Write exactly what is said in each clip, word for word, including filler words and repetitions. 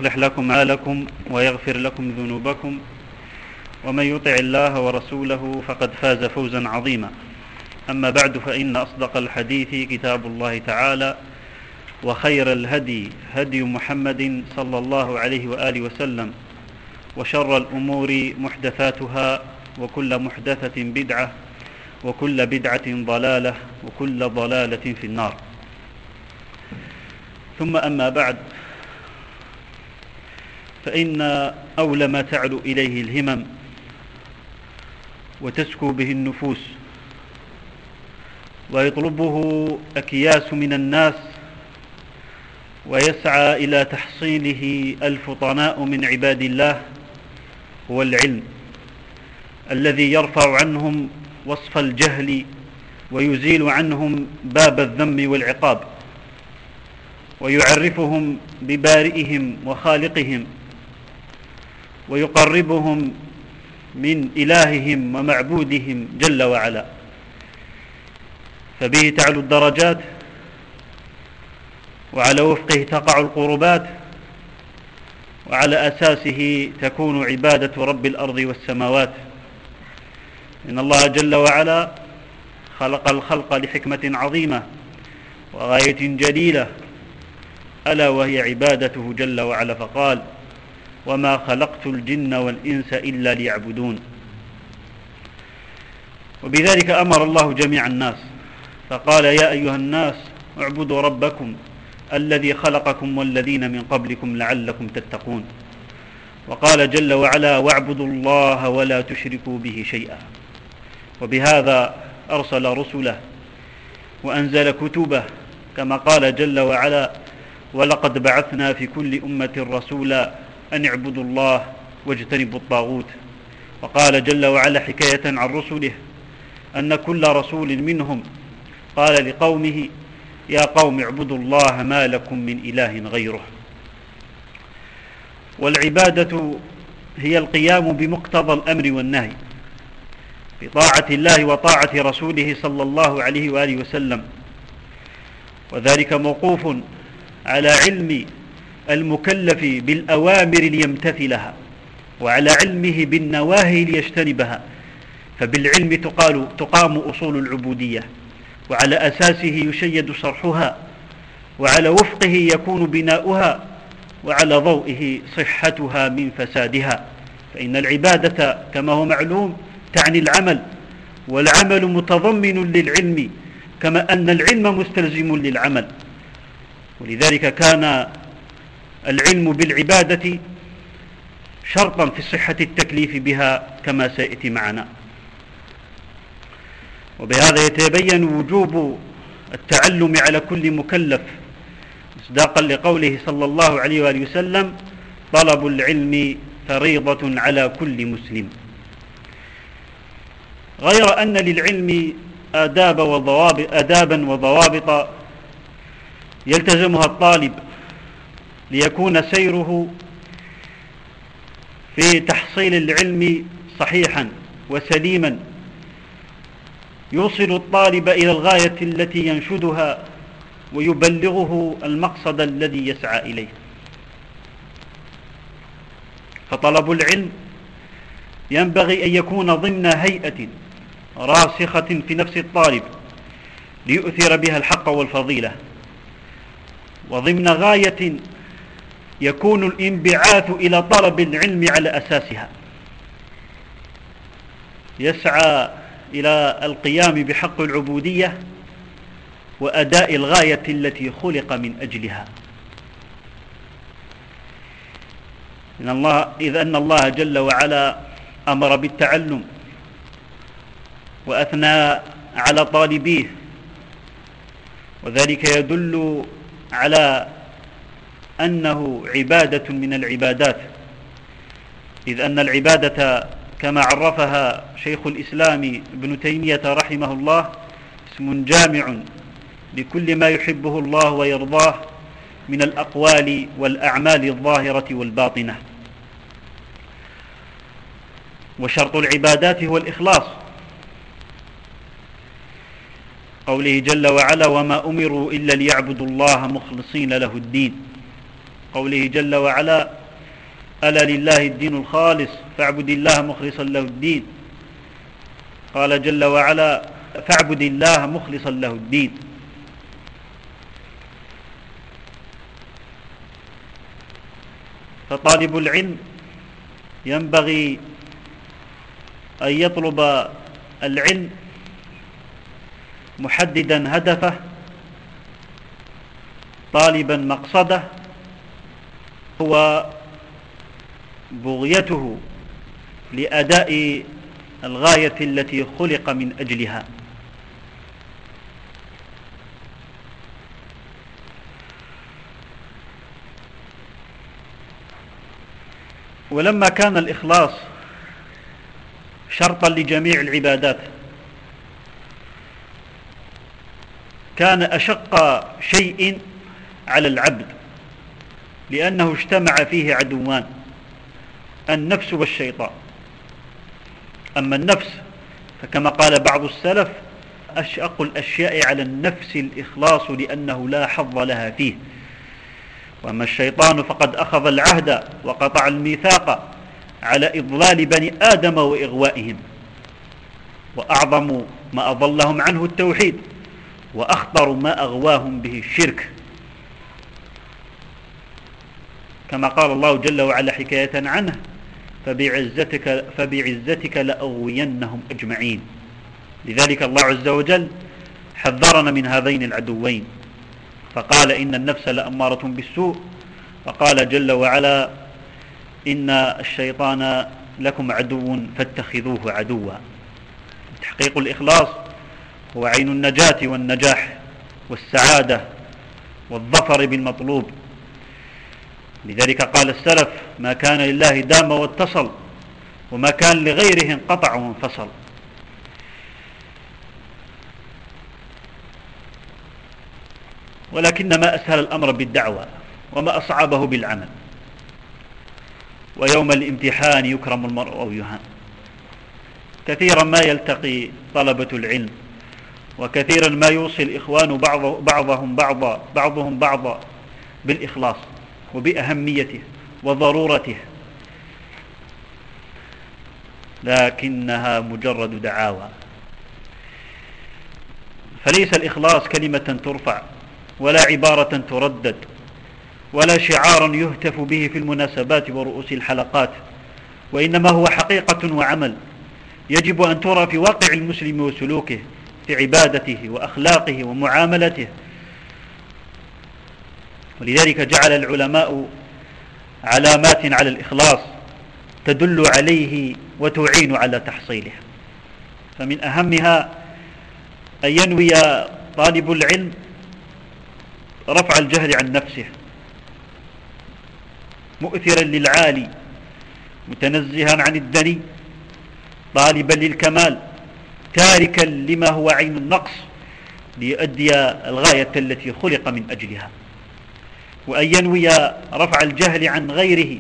يصلح لكم أعمالكم ويغفر لكم ذنوبكم ومن يطع الله ورسوله فقد فاز فوزا عظيما. أما بعد، فإن أصدق الحديث كتاب الله تعالى، وخير الهدي هدي محمد صلى الله عليه وآله وسلم، وشر الأمور محدثاتها، وكل محدثة بدعة، وكل بدعة ضلالة، وكل ضلالة في النار. ثم أما بعد، فإن أولى ما تعلو إليه الهمم وتسكو به النفوس ويطلبه أكياس من الناس ويسعى إلى تحصيله الفطناء من عباد الله هو العلم الذي يرفع عنهم وصف الجهل ويزيل عنهم باب الذم والعقاب، ويعرفهم ببارئهم وخالقهم، ويقربهم من إلههم ومعبودهم جل وعلا، فبه تعلو الدرجات، وعلى وفقه تقع القربات، وعلى أساسه تكون عبادة رب الأرض والسماوات. إن الله جل وعلا خلق الخلق لحكمة عظيمة وغاية جليلة، ألا وهي عبادته جل وعلا، فقال: وما خلقت الجن والإنس إلا ليعبدون. وبذلك أمر الله جميع الناس فقال: يا أيها الناس اعبدوا ربكم الذي خلقكم والذين من قبلكم لعلكم تتقون. وقال جل وعلا: واعبدوا الله ولا تشركوا به شيئا. وبهذا أرسل رسله وأنزل كتبه، كما قال جل وعلا: ولقد بعثنا في كل أمة رسولا أن اعبدوا الله واجتنبوا الطاغوت. وقال جل وعلا حكاية عن رسله أن كل رسول منهم قال لقومه: يا قوم اعبدوا الله ما لكم من إله غيره. والعبادة هي القيام بمقتضى الأمر والنهي بطاعة الله وطاعة رسوله صلى الله عليه وآله وسلم، وذلك موقوف على علم المكلف بالأوامر ليمتثلها، وعلى علمه بالنواهي ليجتنبها، فبالعلم تقال تقام أصول العبودية، وعلى أساسه يشيد شرحها، وعلى وفقه يكون بناؤها، وعلى ضوئه صحتها من فسادها. فإن العبادة كما هو معلوم تعني العمل، والعمل متضمن للعلم، كما أن العلم مستلزم للعمل. ولذلك كان العلم بالعبادة شرطا في صحة التكليف بها، كما سيأتي معنا. وبهذا يتبين وجوب التعلم على كل مكلف، مصداقا لقوله صلى الله عليه وآله وسلم: طلب العلم فريضة على كل مسلم. غير أن للعلم آداب وضوابط آدابا وضوابط يلتزمها الطالب ليكون سيره في تحصيل العلم صحيحا وسليما، يوصل الطالب إلى الغاية التي ينشدها ويبلغه المقصد الذي يسعى إليه. فطلب العلم ينبغي أن يكون ضمن هيئة راسخة في نفس الطالب ليؤثر بها الحق والفضيلة، وضمن غاية يكون الانبعاث إلى طلب العلم على أساسها، يسعى إلى القيام بحق العبودية وأداء الغاية التي خلق من أجلها. إن الله إذ أن الله جل وعلا أمر بالتعلم وأثنى على طالبيه، وذلك يدل على أنه عبادة من العبادات، إذ أن العبادة كما عرفها شيخ الإسلام ابن تيمية رحمه الله اسم جامع لكل ما يحبه الله ويرضاه من الأقوال والأعمال الظاهرة والباطنة. وشرط العبادات هو الإخلاص، قوله جل وعلا: وما أمروا إلا ليعبدوا الله مخلصين له الدين. قوله جل وعلا: ألا لله الدين الخالص فاعبد الله مخلصا له الدين. قال جل وعلا: فاعبد الله مخلصا له الدين. فطالب العلم ينبغي أن يطلب العلم محددا هدفه، طالبا مقصده، هو بغيته لأداء الغاية التي خلق من أجلها. ولما كان الإخلاص شرطا لجميع العبادات، كان أشق شيء على العبد، لأنه اجتمع فيه عدوان: النفس والشيطان. أما النفس فكما قال بعض السلف: أشق الأشياء على النفس الإخلاص لأنه لا حظ لها فيه. وأما الشيطان فقد أخذ العهد وقطع الميثاق على إضلال بني آدم وإغوائهم، وأعظم ما أضلهم عنه التوحيد، وأخطر ما أغواهم به الشرك، كما قال الله جل وعلا حكاية عنه: فبعزتك, فبعزتك لأغوينهم أجمعين. لذلك الله عز وجل حذرنا من هذين العدوين، فقال: إن النفس لأمارة بالسوء، وقال جل وعلا: إن الشيطان لكم عدو فاتخذوه عدوا. تحقيق الإخلاص هو عين النجاة والنجاح والسعادة والظفر بالمطلوب. لذلك قال السلف: ما كان لله دام واتصل، وما كان لغيره انقطع وانفصل. ولكن ما أسهل الأمر بالدعوة، وما أصعبه بالعمل. ويوم الامتحان يكرم المرء أو يهان. كثيرا ما يلتقي طلبة العلم، وكثيرا ما يوصي الإخوان بعض بعضهم بعضا بعضهم بعضا بالإخلاص وبأهميته وضرورته، لكنها مجرد دعاوى. فليس الإخلاص كلمة ترفع، ولا عبارة تردد، ولا شعارا يهتف به في المناسبات ورؤوس الحلقات، وإنما هو حقيقة وعمل يجب أن ترى في واقع المسلم وسلوكه، في عبادته وأخلاقه ومعاملته. ولذلك جعل العلماء علامات على الإخلاص تدل عليه وتعين على تحصيله. فمن أهمها أن ينوي طالب العلم رفع الجهل عن نفسه، مؤثرا للعالي، متنزها عن الدني، طالبا للكمال، تاركا لما هو عين النقص، ليؤدي الغاية التي خلق من أجلها. وأن ينوي رفع الجهل عن غيره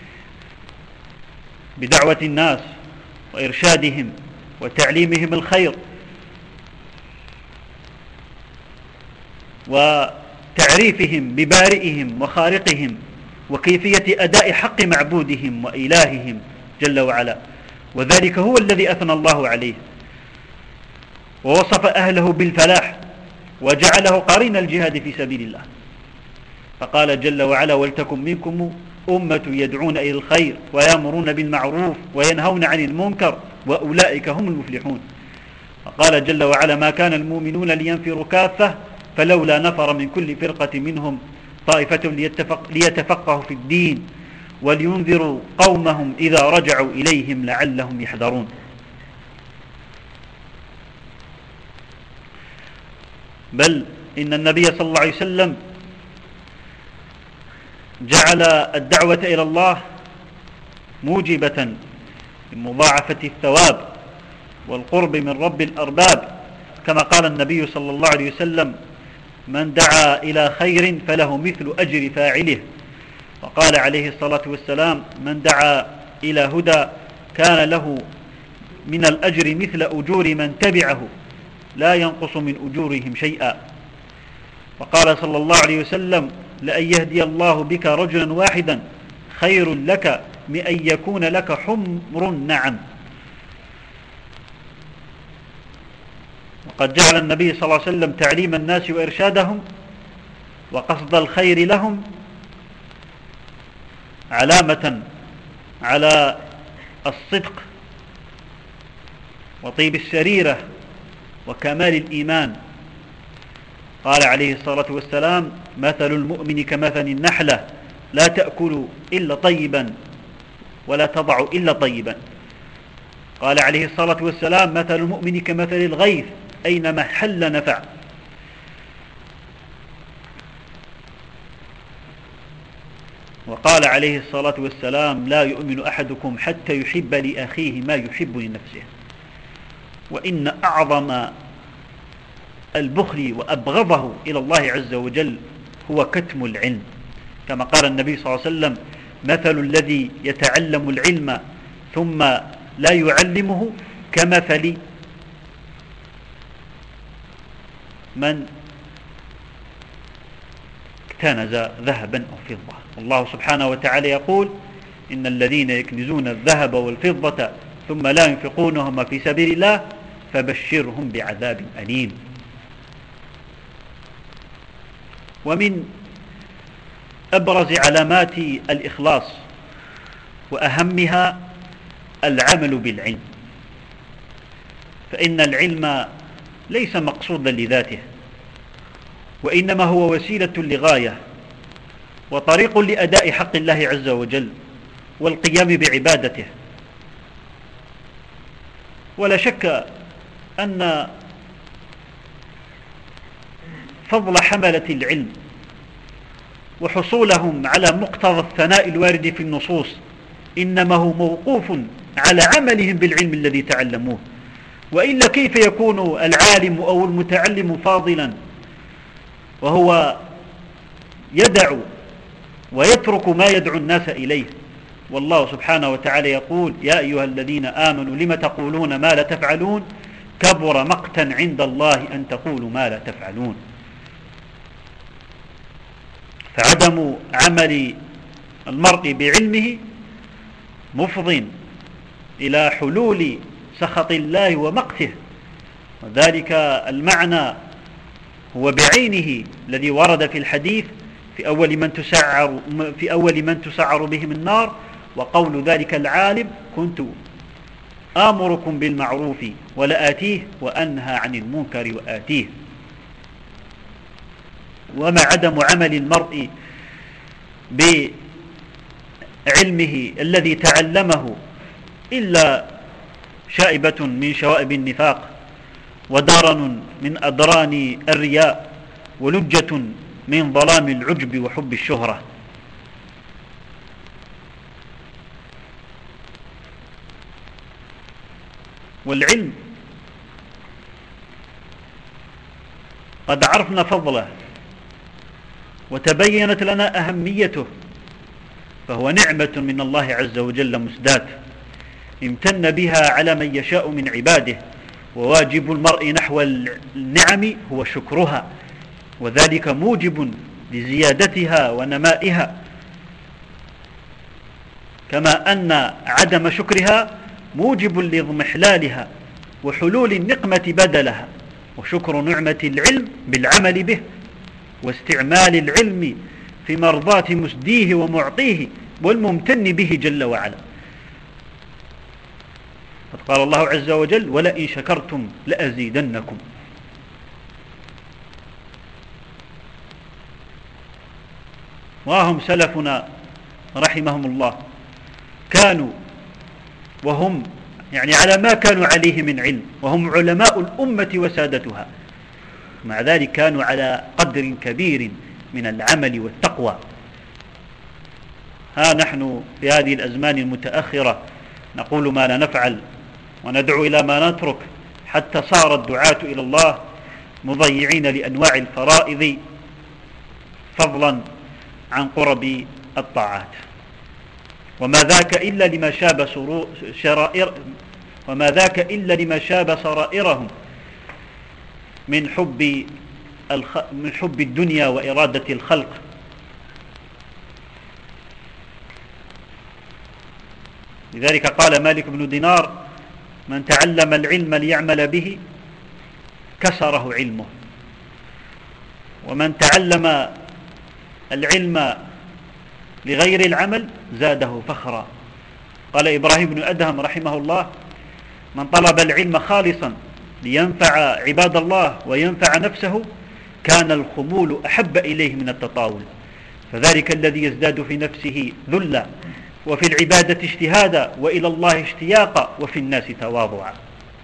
بدعوة الناس وإرشادهم وتعليمهم الخير، وتعريفهم ببارئهم وخالقهم، وكيفية أداء حق معبودهم وإلههم جل وعلا. وذلك هو الذي أثنى الله عليه ووصف أهله بالفلاح، وجعله قرين الجهاد في سبيل الله. فقال جل وعلا: ولتكن منكم أمة يدعون إلى الخير ويأمرون بالمعروف وينهون عن المنكر وأولئك هم المفلحون. فقال جل وعلا: ما كان المؤمنون لينفروا كافة فلولا نفر من كل فرقة منهم طائفة ليتفق ليتفقهوا في الدين ولينذروا قومهم إذا رجعوا إليهم لعلهم يحذرون. بل إن النبي صلى الله عليه وسلم جعل الدعوة إلى الله موجبة لمضاعفة الثواب والقرب من رب الأرباب، كما قال النبي صلى الله عليه وسلم: من دعا إلى خير فله مثل أجر فاعله. وقال عليه الصلاة والسلام: من دعا إلى هدى كان له من الأجر مثل أجور من تبعه لا ينقص من أجورهم شيئا. وقال صلى الله عليه وسلم: لأن يهدي الله بك رجلا واحدا خير لك من أن يكون لك حمر النعم. وقد جعل النبي صلى الله عليه وسلم تعليم الناس وإرشادهم وقصد الخير لهم علامة على الصدق وطيب السريرة وكمال الإيمان. قال عليه الصلاة والسلام: مثل المؤمن كمثل النحلة لا تأكل إلا طيبا ولا تضع إلا طيبا. قال عليه الصلاة والسلام: مثل المؤمن كمثل الغيث أينما حل نفع. وقال عليه الصلاة والسلام: لا يؤمن أحدكم حتى يحب لأخيه ما يحب لنفسه. وإن أعظم البخل وأبغضه إلى الله عز وجل هو كتم العلم، كما قال النبي صلى الله عليه وسلم: مثل الذي يتعلم العلم ثم لا يعلمه كمثل من اكتنز ذهبا أو فضة. الله سبحانه وتعالى يقول: إن الذين يكنزون الذهب والفضة ثم لا ينفقونهما في سبيل الله فبشرهم بعذاب أليم. ومن أبرز علامات الإخلاص وأهمها العمل بالعلم، فإن العلم ليس مقصودا لذاته، وإنما هو وسيلة لغاية وطريق لأداء حق الله عز وجل والقيام بعبادته. ولا شك أن فضل حملة العلم وحصولهم على مقتضى الثناء الوارد في النصوص إنما هو موقوف على عملهم بالعلم الذي تعلموه، وإلا كيف يكون العالم أو المتعلم فاضلا وهو يدع ويترك ما يدعو الناس إليه؟ والله سبحانه وتعالى يقول: يا أيها الذين آمنوا لم تقولون ما لا تفعلون كبر مقتا عند الله أن تقولوا ما لا تفعلون. فعدم عمل المرء بعلمه مفض إلى حلول سخط الله ومقته، وذلك المعنى هو بعينه الذي ورد في الحديث في أول من تسعر, في أول من تسعر بهم النار، وقول ذلك العالم: كنت آمركم بالمعروف ولآتيه وأنهى عن المنكر وآتيه. وما عدم عمل المرء بعلمه الذي تعلمه إلا شائبة من شوائب النفاق، ودرن من أدران الرياء، ولجة من ظلام العجب وحب الشهرة. والعلم قد عرفنا فضله وتبينت لنا أهميته، فهو نعمة من الله عز وجل مسداة امتن بها على من يشاء من عباده، وواجب المرء نحو النعم هو شكرها، وذلك موجب لزيادتها ونمائها، كما أن عدم شكرها موجب لاضمحلالها وحلول النقمة بدلها. وشكر نعمة العلم بالعمل به واستعمال العلم في مرضاة مسديه ومعطيه والممتن به جل وعلا. قد قال الله عز وجل: ولئن شكرتم لأزيدنكم. وهم سلفنا رحمهم الله كانوا وهم يعني على ما كانوا عليه من علم، وهم علماء الأمة وسادتها، مع ذلك كانوا على قدر كبير من العمل والتقوى. ها نحن في هذه الأزمان المتأخرة نقول ما لا نفعل وندعو إلى ما نترك، حتى صار الدعاة إلى الله مضيعين لأنواع الفرائض فضلا عن قرب الطاعات. وما ذاك إلا لما شاب شرائر وما ذاك إلا لما شاب سرائرهم من حب الخ... من حب الدنيا وإرادة الخلق لذلك قال مالك بن دينار: من تعلم العلم ليعمل به كسره علمه، ومن تعلم العلم لغير العمل زاده فخرا. قال إبراهيم بن أدهم رحمه الله: من طلب العلم خالصا لينفع عباد الله وينفع نفسه كان الخمول أحب إليه من التطاول، فذلك الذي يزداد في نفسه ذلا وفي العبادة اجتهادا وإلى الله اشتياقا وفي الناس تواضعا.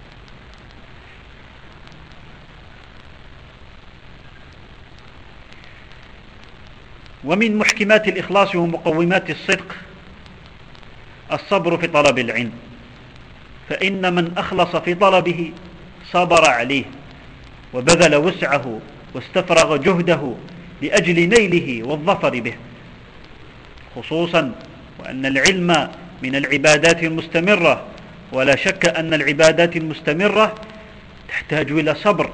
ومن محكمات الإخلاص ومقومات الصدق الصبر في طلب العلم، فإن من أخلص في طلبه صبر عليه وبذل وسعه واستفرغ جهده لأجل نيله والظفر به، خصوصا وأن العلم من العبادات المستمرة، ولا شك أن العبادات المستمرة تحتاج إلى صبر،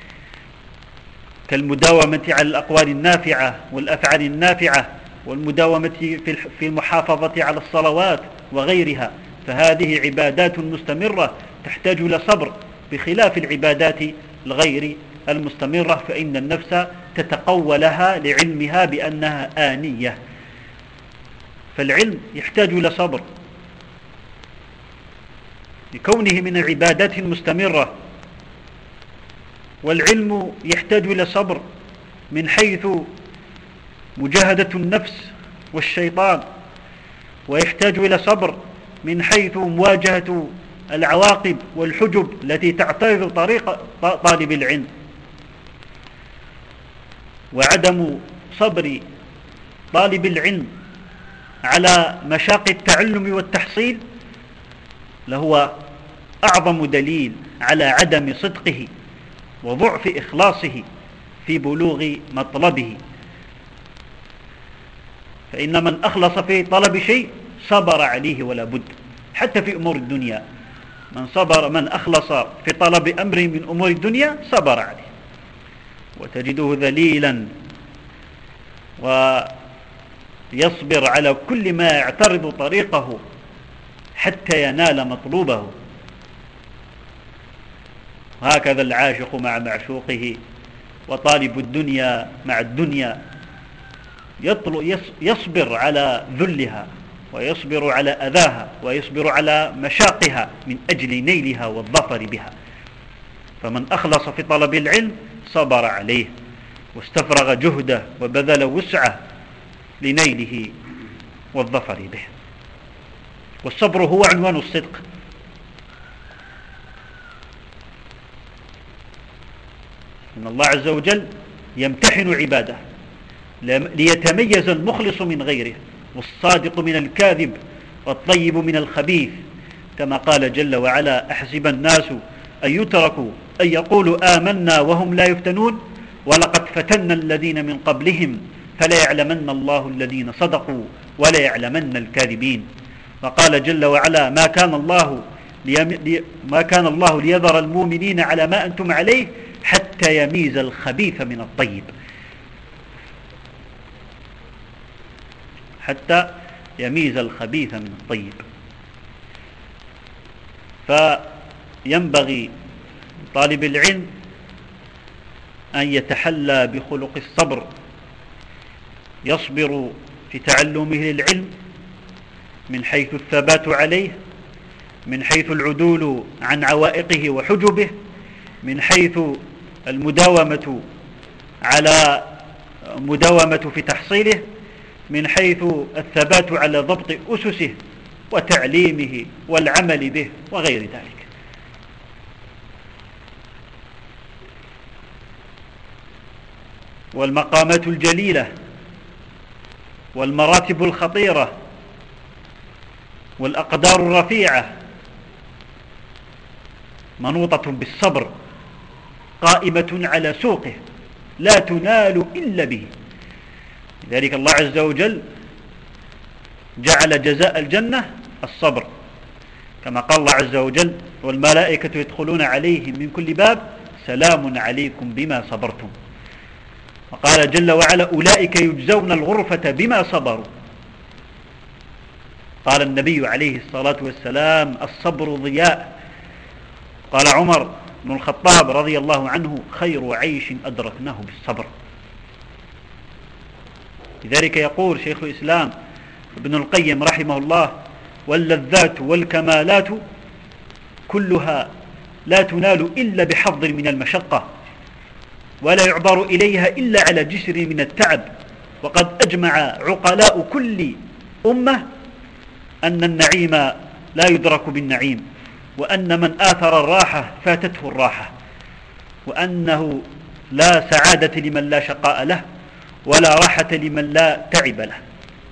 كالمداومة على الأقوال النافعة والأفعال النافعة، والمداومة في المحافظة على الصلوات وغيرها، فهذه عبادات مستمرة تحتاج إلى صبر، بخلاف العبادات الغير المستمرة فإن النفس تتقوى لها لعلمها بأنها آنية. فالعلم يحتاج إلى صبر لكونه من العبادات المستمرة، والعلم يحتاج إلى صبر من حيث مجاهدة النفس والشيطان، ويحتاج إلى صبر من حيث مواجهة العواقب والحجب التي تعترض طريق طالب العلم. وعدم صبر طالب العلم على مشاق التعلم والتحصيل لهو أعظم دليل على عدم صدقه وضعف إخلاصه في بلوغ مطلبه، فإن من أخلص في طلب شيء صبر عليه ولا بد، حتى في أمور الدنيا من صبر من أخلص في طلب أمر من أمور الدنيا صبر عليه، وتجده ذليلا ويصبر على كل ما يعترض طريقه حتى ينال مطلوبه. وهكذا العاشق مع معشوقه، وطالب الدنيا مع الدنيا يصبر على ذلها، ويصبر على أذاها، ويصبر على مشاقها من أجل نيلها والظفر بها. فمن أخلص في طلب العلم صبر عليه واستفرغ جهده وبذل وسعه لنيله والظفر به. والصبر هو عنوان الصدق، إن الله عز وجل يمتحن عباده ليتميز المخلص من غيره، والصادق من الكاذب، والطيب من الخبيث، كما قال جل وعلا: أحسب الناس أن يتركوا أن يقولوا آمنا وهم لا يفتنون ولقد فتنا الذين من قبلهم فلا يعلمن الله الذين صدقوا ولا يعلمن الكاذبين. وقال جل وعلا: ما كان الله ليم... ما كان الله ليذر المؤمنين على ما أنتم عليه حتى يميز الخبيث من الطيب، حتى يميز الخبيث من الطيب. فينبغي طالب العلم أن يتحلى بخلق الصبر، يصبر في تعلمه للعلم من حيث الثبات عليه، من حيث العدول عن عوائقه وحجبه، من حيث المداومة على مداومة في تحصيله، من حيث الثبات على ضبط أسسه وتعليمه والعمل به وغير ذلك. والمقامات الجليلة والمراتب الخطيرة والأقدار الرفيعة منوطة بالصبر، قائمة على سوقه لا تنال إلا به. لذلك الله عز وجل جعل جزاء الجنة الصبر، كما قال الله عز وجل: والملائكة يدخلون عليهم من كل باب سلام عليكم بما صبرتم. وقال جل وعلا: أولئك يجزون الغرفة بما صبروا. قال النبي عليه الصلاة والسلام: الصبر ضياء. قال عمر بن الخطاب رضي الله عنه: خير عيش أدركناه بالصبر. لذلك يقول شيخ الإسلام ابن القيم رحمه الله: واللذات والكمالات كلها لا تنال إلا بحظ من المشقة، ولا يعبر إليها إلا على جسر من التعب. وقد أجمع عقلاء كل أمة أن النعيم لا يدرك بالنعيم، وأن من آثر الراحة فاتته الراحة، وأنه لا سعادة لمن لا شقاء له، ولا راحة لمن لا تعب له.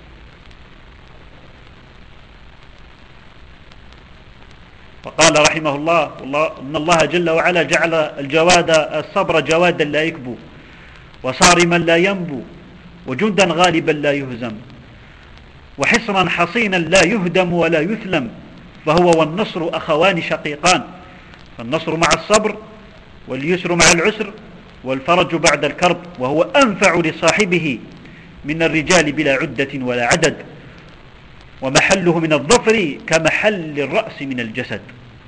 فقال رحمه الله: إن الله جل وعلا جعل الجواد الصبر جوادا لا يكبو، وصارما لا ينبو، وجندا غالبا لا يهزم، وحصرا حصينا لا يهدم ولا يثلم، فهو والنصر أخوان شقيقان، فالنصر مع الصبر، واليسر مع العسر، والفرج بعد الكرب، وهو أنفع لصاحبه من الرجال بلا عدة ولا عدد، ومحله من الظفر كمحل الرأس من الجسد.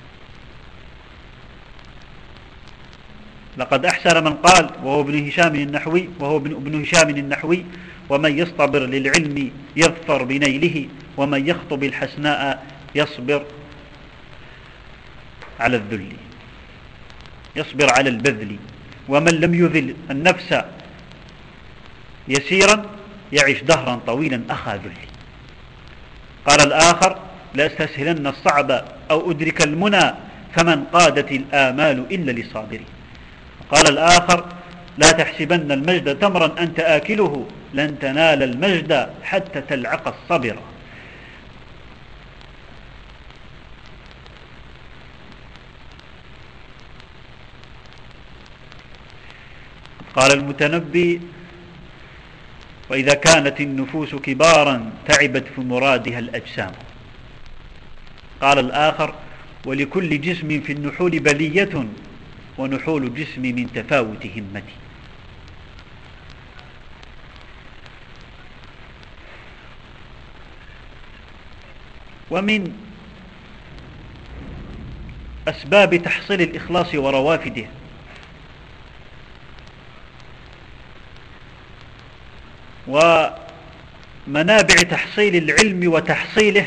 لقد أحسن من قال وهو ابن هشام النحوي وهو ابن هشام النحوي: ومن يصطبر للعلم يظفر بنيله، ومن يخطب الحسناء يصبر على الذل، يصبر على البذل، ومن لم يذل النفس يسيرا يعيش دهرا طويلا أخا ذل. قال الآخر: لأستسهلن الصعب أو أدرك المنى، فمن قادت الآمال إلا لصابري. قال الآخر: لا تحسبن المجد تمرا أنت آكله، لن تنال المجد حتى تلعق الصبر. قال المتنبي: وإذا كانت النفوس كبارا تعبت في مرادها الأجسام. قال الآخر: ولكل جسم في النحول بلية، ونحول الجسم من تفاوت همتي. ومن أسباب تحصيل الإخلاص وروافده ومنابع تحصيل العلم وتحصيله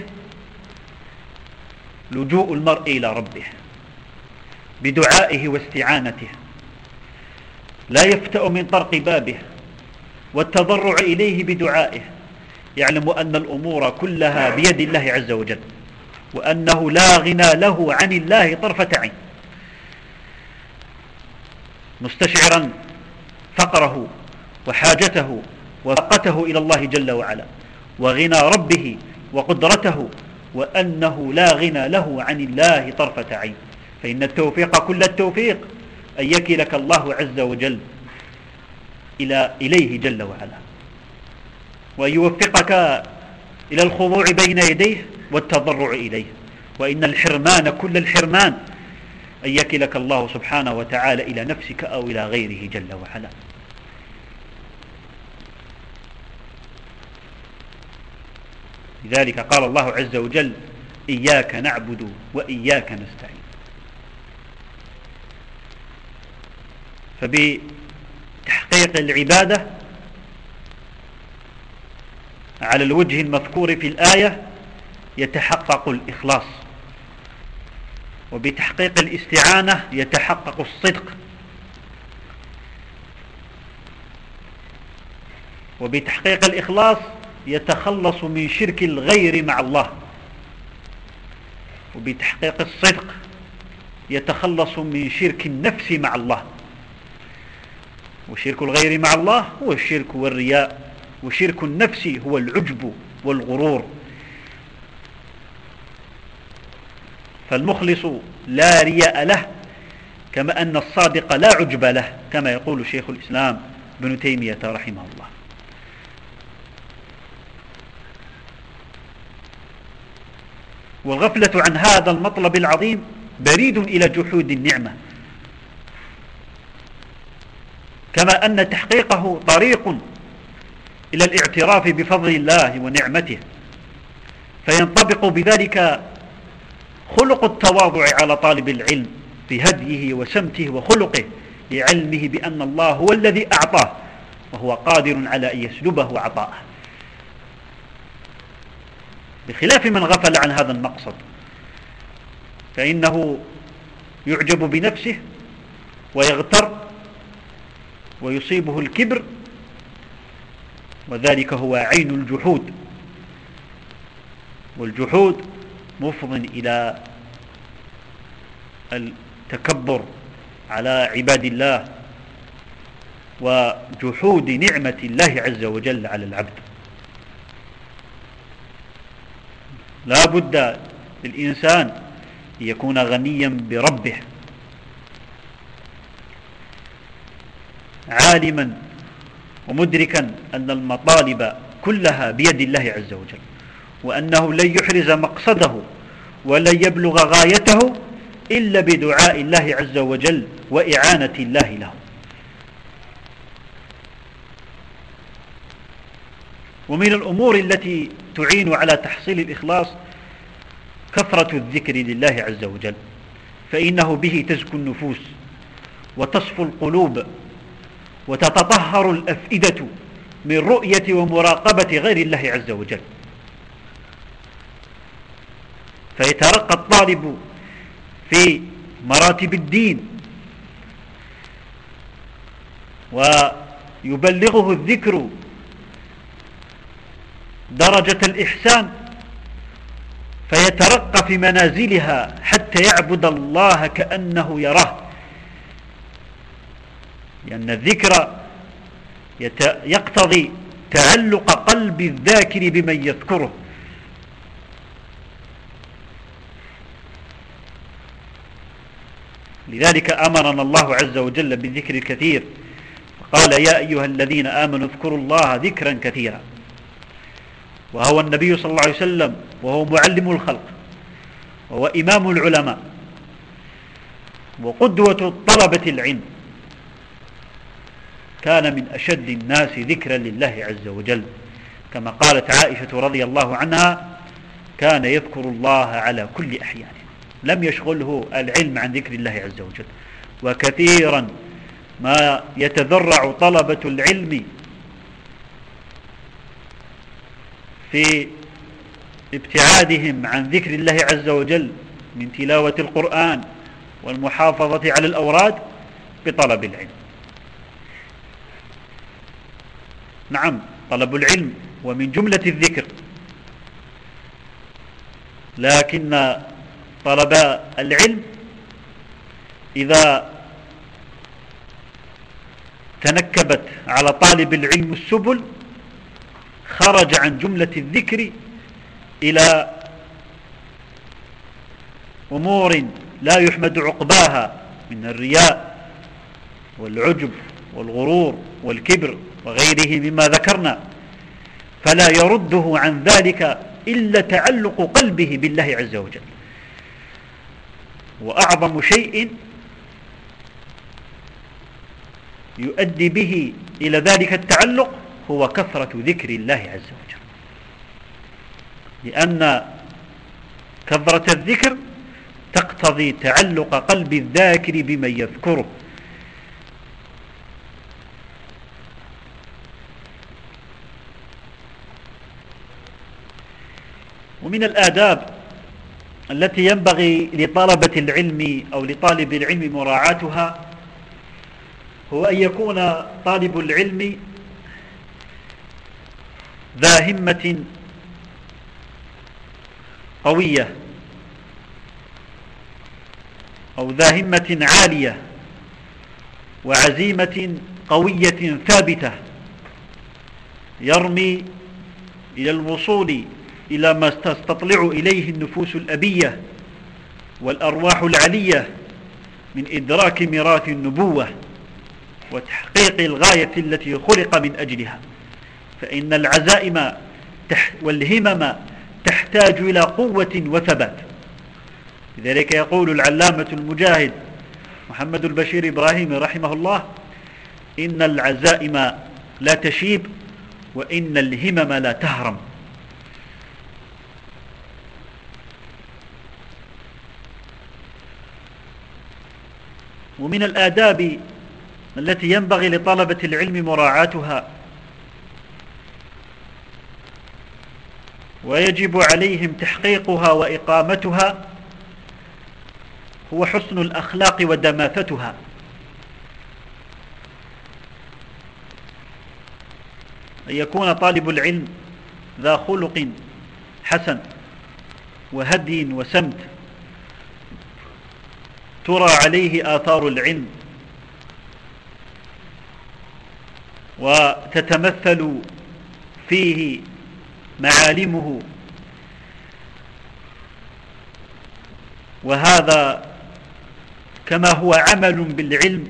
لجوء المرء إلى ربه بدعائه واستعانته، لا يفتأ من طرق بابه، والتضرع إليه بدعائه، يعلم أن الأمور كلها بيد الله عز وجل، وأنه لا غنى له عن الله طرفة عين، مستشعرا فقره وحاجته وفقته إلى الله جل وعلا، وغنى ربه وقدرته، وأنه لا غنى له عن الله طرفة عين. فإن التوفيق كل التوفيق أن يكلك الله عز وجل إلى إليه جل وعلا، وأن يوفقك إلى الخضوع بين يديه والتضرع إليه. وإن الحرمان كل الحرمان أن يكلك الله سبحانه وتعالى إلى نفسك أو إلى غيره جل وعلا. لذلك قال الله عز وجل: إياك نعبد وإياك نستعين. فبتحقيق العبادة على الوجه المذكور في الآية يتحقق الإخلاص، وبتحقيق الاستعانة يتحقق الصدق، وبتحقيق الإخلاص يتخلص من شرك الغير مع الله، وبتحقيق الصدق يتخلص من شرك النفس مع الله. وشرك الغير مع الله هو الشرك والرياء، وشرك النفس هو العجب والغرور. فالمخلص لا رياء له، كما أن الصادق لا عجب له، كما يقول شيخ الإسلام ابن تيمية رحمه الله. والغفلة عن هذا المطلب العظيم بريد إلى جحود النعمة، كما أن تحقيقه طريق إلى الاعتراف بفضل الله ونعمته. فينطبق بذلك خلق التواضع على طالب العلم بهديه وسمته وخلقه لعلمه بأن الله هو الذي أعطاه وهو قادر على أن يسلبه عطاءه، بخلاف من غفل عن هذا المقصد فإنه يعجب بنفسه ويغتر ويصيبه الكبر، وذلك هو عين الجحود، والجحود مفض إلى التكبر على عباد الله وجحود نعمة الله عز وجل على العبد. لا بد للإنسان أن يكون غنيا بربه عالما ومدركا أن المطالب كلها بيد الله عز وجل، وأنه لن يحرز مقصده ولن يبلغ غايته إلا بدعاء الله عز وجل وإعانة الله له. ومن الأمور التي تعين على تحصيل الإخلاص كثرة الذكر لله عز وجل، فإنه به تزكو النفوس وتصفو القلوب وتتطهر الأفئدة من رؤية ومراقبة غير الله عز وجل، فيترقى الطالب في مراتب الدين ويبلغه الذكر درجة الإحسان، فيترقى في منازلها حتى يعبد الله كأنه يراه، لأن الذكر يقتضي تعلق قلب الذاكر بمن يذكره. لذلك أمرنا الله عز وجل بالذكر الكثير، قال يا أيها الذين آمنوا اذكروا الله ذكرا كثيرا، وهو النبي صلى الله عليه وسلم وهو معلم الخلق وهو إمام العلماء وقدوة طلبة العلم، كان من أشد الناس ذكرا لله عز وجل، كما قالت عائشة رضي الله عنها كان يذكر الله على كل أحيانه، لم يشغله العلم عن ذكر الله عز وجل. وكثيرا ما يتذرع طلبة العلم في ابتعادهم عن ذكر الله عز وجل من تلاوة القرآن والمحافظة على الأوراد بطلب العلم. نعم، طلب العلم ومن جملة الذكر، لكن طلب العلم إذا تنكبت على طالب العلم السبل خرج عن جملة الذكر إلى أمور لا يحمد عقباها من الرياء والعجب والغرور والكبر وغيره مما ذكرنا، فلا يرده عن ذلك إلا تعلق قلبه بالله عز وجل. وأعظم شيء يؤدي به إلى ذلك التعلق هو كثرة ذكر الله عز وجل، لأن كثرة الذكر تقتضي تعلق قلب الذاكر بمن يذكره. ومن الآداب التي ينبغي لطلبة العلم أو لطالب العلم مراعاتها هو أن يكون طالب العلم ذا همة قوية أو ذا همة عالية وعزيمة قوية ثابتة، يرمي إلى الوصول إلى ما تستطلع إليه النفوس الأبية والأرواح العلية من إدراك ميراث النبوة وتحقيق الغاية التي خلق من أجلها، فإن العزائم والهمم تحتاج إلى قوة وثبات. لذلك يقول العلامة المجاهد محمد البشير إبراهيم رحمه الله: إن العزائم لا تشيب وإن الهمم لا تهرم. ومن الآداب التي ينبغي لطلبة العلم مراعاتها ويجب عليهم تحقيقها وإقامتها هو حسن الأخلاق ودماثتها. أن يكون طالب العلم ذا خلق حسن وهدي وسمت ترى عليه آثار العلم وتتمثل فيه معالمه، وهذا كما هو عمل بالعلم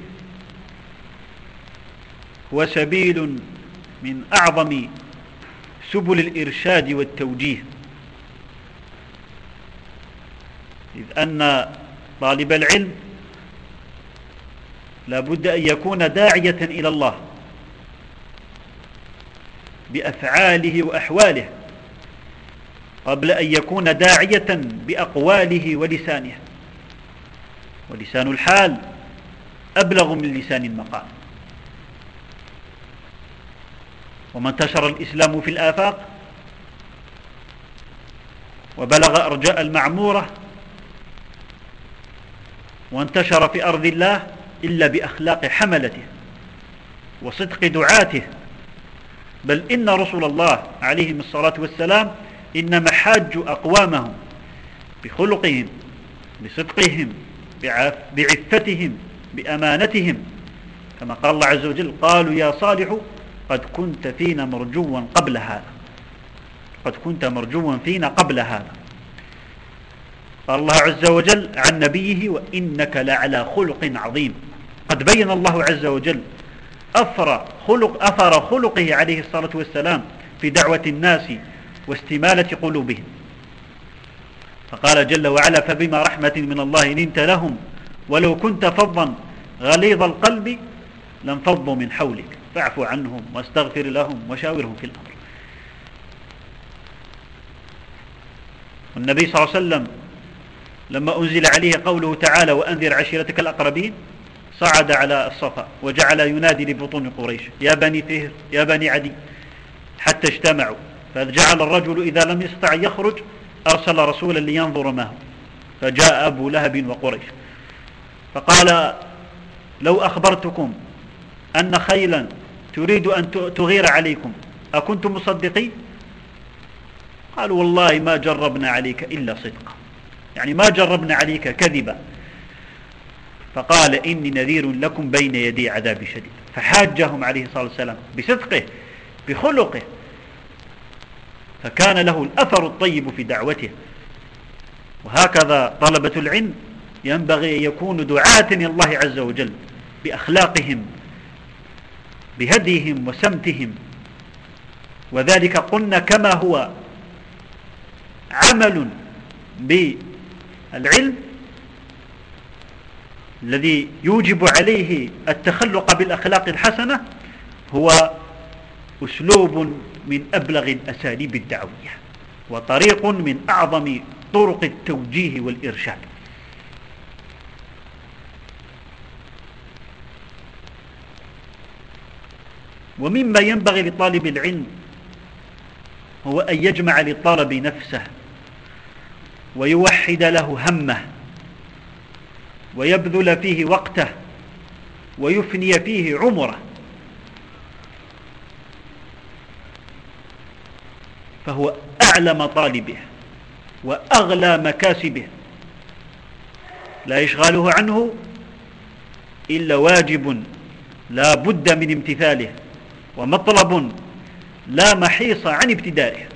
هو سبيل من أعظم سبل الإرشاد والتوجيه، إذ أن طالب العلم لا بد أن يكون داعية إلى الله بأفعاله وأحواله قبل أن يكون داعية بأقواله ولسانه، ولسان الحال أبلغ من لسان المقال. وما انتشر الإسلام في الآفاق وبلغ أرجاء المعمورة وانتشر في أرض الله إلا بأخلاق حملته وصدق دعاته، بل إن رسول الله عليهم الصلاة والسلام إنما حاجوا أقوامهم بخلقهم بصدقهم بعفتهم بأمانتهم، كما قال الله عز وجل: قالوا يا صالح قد كنت فينا مرجوا قبل هذا قد كنت مرجوا فينا قبل هذا. قال الله عز وجل عن نبيه: وإنك لعلى خلق عظيم. قد بين الله عز وجل أثر خلق أثر خلقه عليه الصلاة والسلام في دعوة الناس واستمالة قلوبهم، فقال جل وعلا: فبما رحمة من الله لنت لهم ولو كنت فظا غليظ القلب لانفضوا من حولك فاعف عنهم واستغفر لهم وشاورهم في الأمر. والنبي صلى الله عليه وسلم لما أنزل عليه قوله تعالى: وأنذر عشيرتك الأقربين، صعد على الصفا وجعل ينادي لبطون قريش: يا بني فهر يا بني عدي، حتى اجتمعوا، فجعل الرجل إذا لم يستطع يخرج أرسل رسولا لينظر ما هو، فجاء أبو لهب وقريش فقال: لو أخبرتكم أن خيلا تريد أن تغير عليكم أكنتم مصدقين؟ قالوا: والله ما جربنا عليك إلا صدقا، يعني ما جربنا عليك كذبا. فقال: إني نذير لكم بين يدي عذاب شديد. فحاجهم عليه الصلاة والسلام بصدقه بخلقه، فكان له الأثر الطيب في دعوته. وهكذا طلبة العلم ينبغي أن يكونوا دعاة إلى الله عز وجل بأخلاقهم بهديهم وسمتهم، وذلك قلنا كما هو عمل بالعلم الذي يوجب عليه التخلق بالأخلاق الحسنة، هو أسلوب من أبلغ الأساليب الدعوية وطريق من أعظم طرق التوجيه والإرشاد. ومما ينبغي لطالب العلم هو أن يجمع للطلب نفسه ويوحد له همه ويبذل فيه وقته ويفني فيه عمره، فهو أعلم طالبه وأغلى مكاسبه، لا يشغله عنه إلا واجب لا بد من امتثاله ومطلب لا محيص عن ابتدائه،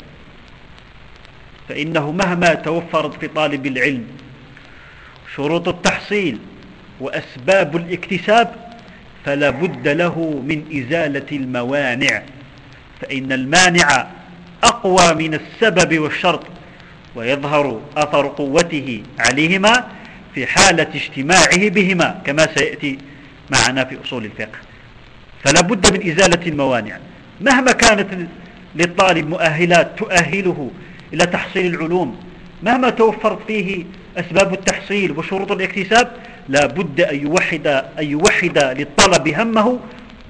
فإنه مهما توفرت في طالب العلم شروط التحصيل وأسباب الاكتساب فلا بد له من إزالة الموانع، فإن المانع أقوى من السبب والشرط، ويظهر أثر قوته عليهما في حالة اجتماعه بهما كما سيأتي معنا في أصول الفقه. فلا بد من إزالة الموانع مهما كانت للطالب مؤهلات تؤهله إلى تحصيل العلوم، مهما توفرت فيه أسباب التحصيل وشروط الاكتساب، لا بد أن يوحد, أن يوحد للطلب همه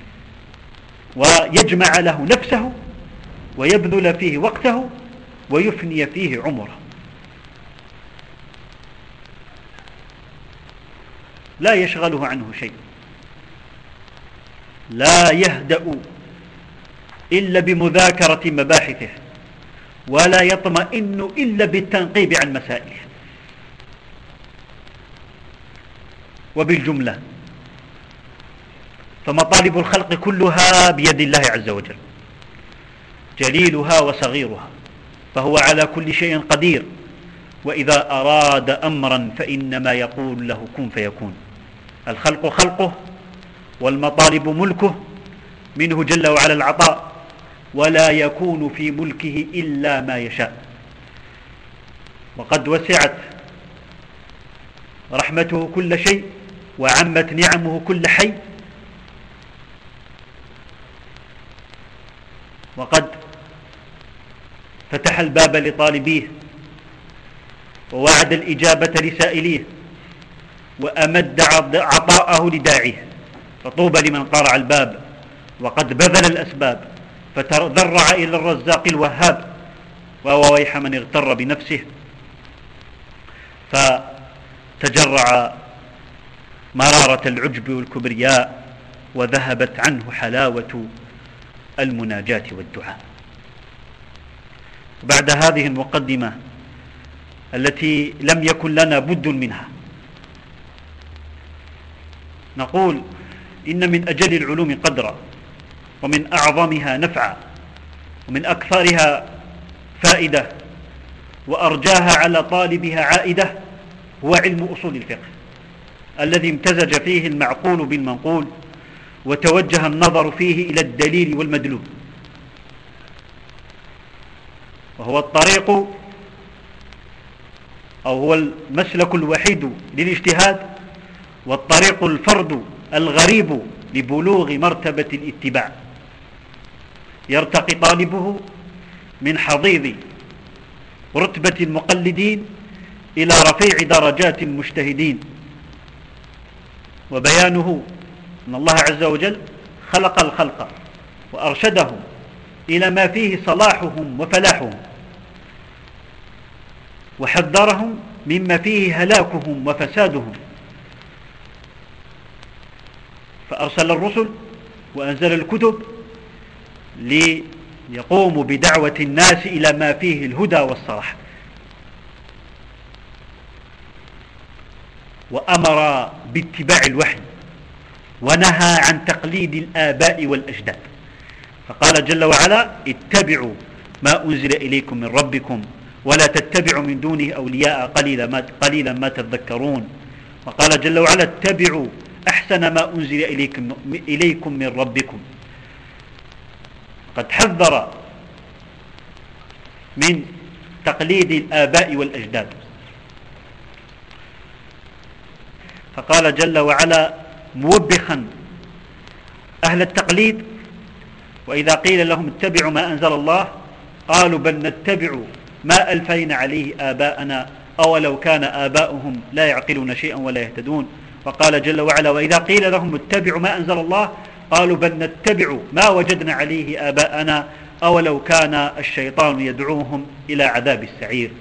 ويجمع له نفسه ويبذل فيه وقته ويفني فيه عمره. لا يشغله عنه شيء، لا يهدأ إلا بمذاكرة مباحثه، ولا يطمئن إلا بالتنقيب عن مسائله. وبالجملة فمطالب الخلق كلها بيد الله عز وجل، جليلها وصغيرها، فهو على كل شيء قدير، وإذا أراد أمرا فإنما يقول له كن فيكون. الخلق خلقه والمطالب ملكه، منه جل وعلا العطاء، ولا يكون في ملكه إلا ما يشاء. وقد وسعت رحمته كل شيء، وعمت نعمه كل حي، وقد فتح الباب لطالبيه ووعد الإجابة لسائليه، وأمد عطاءه لداعيه. فطوبى لمن قارع الباب وقد بذل الأسباب، فتذرع إلى الرزاق الوهاب، وويح من اغتر بنفسه فتجرع مرارة العجب والكبرياء، وذهبت عنه حلاوة المناجاة والدعاء. بعد هذه المقدمة التي لم يكن لنا بد منها، نقول إن من أجل العلوم قدرا، ومن أعظمها نفعا، ومن أكثرها فائدة، وأرجاها على طالبها عائدة، هو علم أصول الفقه، الذي امتزج فيه المعقول بالمنقول، وتوجه النظر فيه إلى الدليل والمدلول، وهو الطريق أو هو المسلك الوحيد للاجتهاد، والطريق الفرد الغريب لبلوغ مرتبة الاتباع، يرتقي طالبه من حضيض رتبة المقلدين إلى رفيع درجات المجتهدين. وبيانه أن الله عز وجل خلق الخلق وأرشدهم إلى ما فيه صلاحهم وفلاحهم، وحذرهم مما فيه هلاكهم وفسادهم، فأرسل الرسل وأنزل الكتب ليقوموا بدعوة الناس إلى ما فيه الهدى والصلاح، وأمر باتباع الوحي، ونهى عن تقليد الآباء والأجداد، فقال جل وعلا: اتبعوا ما أنزل إليكم من ربكم ولا تتبعوا من دونه أولياء قليلا ما, قليلا ما تذكرون. وقال جل وعلا: اتبعوا أحسن ما أنزل إليكم, إليكم من ربكم. قد حذر من تقليد الآباء والأجداد، فقال جل وعلا موبخا أهل التقليد: وإذا قيل لهم اتبعوا ما أنزل الله قالوا بل نتبع ما ألفين عليه آباءنا أولو كان آباؤهم لا يعقلون شيئا ولا يهتدون. وقال جل وعلا: وإذا قيل لهم اتبعوا ما أنزل الله قالوا بل نتبع ما وجدنا عليه آباءنا أولو كان الشيطان يدعوهم إلى عذاب السعير.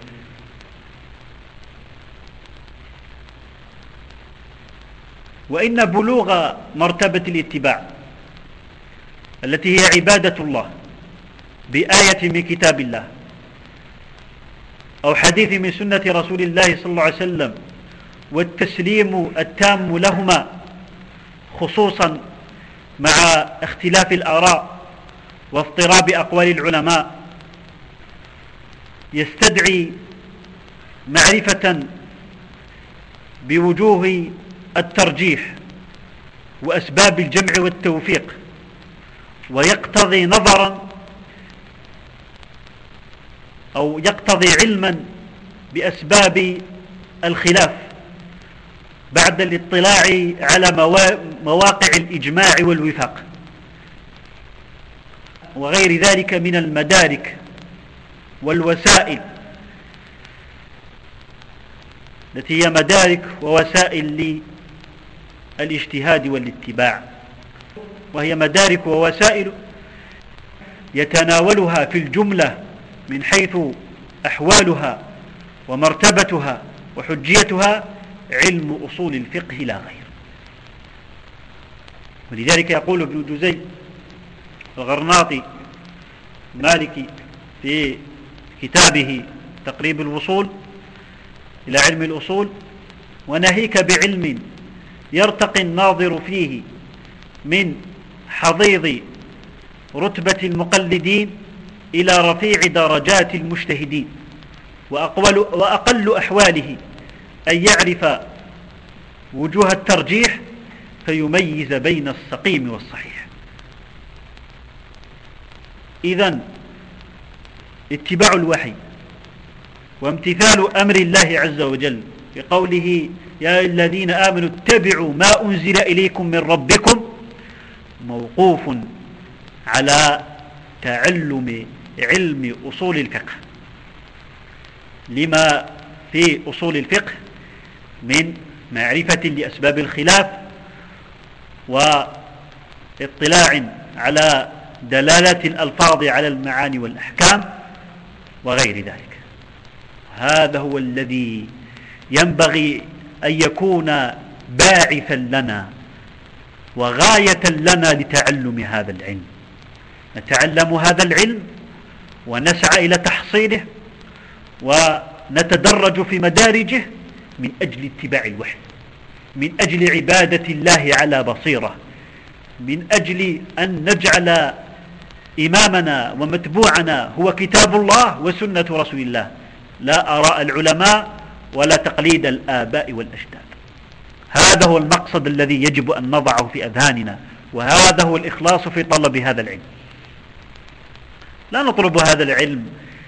وإن بلوغ مرتبة الاتباع التي هي عبادة الله بآية من كتاب الله أو حديث من سنة رسول الله صلى الله عليه وسلم، والتسليم التام لهما، خصوصا مع اختلاف الآراء واضطراب أقوال العلماء، يستدعي معرفة بوجوه الترجيح وأسباب الجمع والتوفيق، ويقتضي نظرا أو يقتضي علما بأسباب الخلاف بعد الاطلاع على مواقع الإجماع والوفاق وغير ذلك من المدارك والوسائل التي هي مدارك ووسائل الاجتهاد والاتباع، وهي مدارك ووسائل يتناولها في الجملة من حيث أحوالها ومرتبتها وحجيتها علم أصول الفقه لا غير. ولذلك يقول ابن جزي الغرناطي مالكي في كتابه تقريب الوصول إلى علم الأصول: وناهيك بعلم يرتقي الناظر فيه من حضيض رتبة المقلدين إلى رفيع درجات المجتهدين، وأقل, وأقل أحواله أن يعرف وجوه الترجيح فيميز بين السقيم والصحيح. إذن اتباع الوحي وامتثال أمر الله عز وجل بقوله: يا الذين آمنوا اتبعوا ما أنزل إليكم من ربكم، موقوف على تعلم علم أصول الفقه، لما في أصول الفقه من معرفة لأسباب الخلاف واطلاع على دلالة الألفاظ على المعاني والأحكام وغير ذلك. هذا هو الذي ينبغي أن يكون باعثا لنا وغاية لنا لتعلم هذا العلم. نتعلم هذا العلم ونسعى إلى تحصيله ونتدرج في مدارجه من أجل اتباع الوحي، من أجل عبادة الله على بصيرة، من أجل أن نجعل إمامنا ومتبوعنا هو كتاب الله وسنة رسول الله، لا آراء العلماء ولا تقليد الآباء والأجداد. هذا هو المقصد الذي يجب أن نضعه في أذهاننا، وهذا هو الإخلاص في طلب هذا العلم. لا نطلب هذا العلم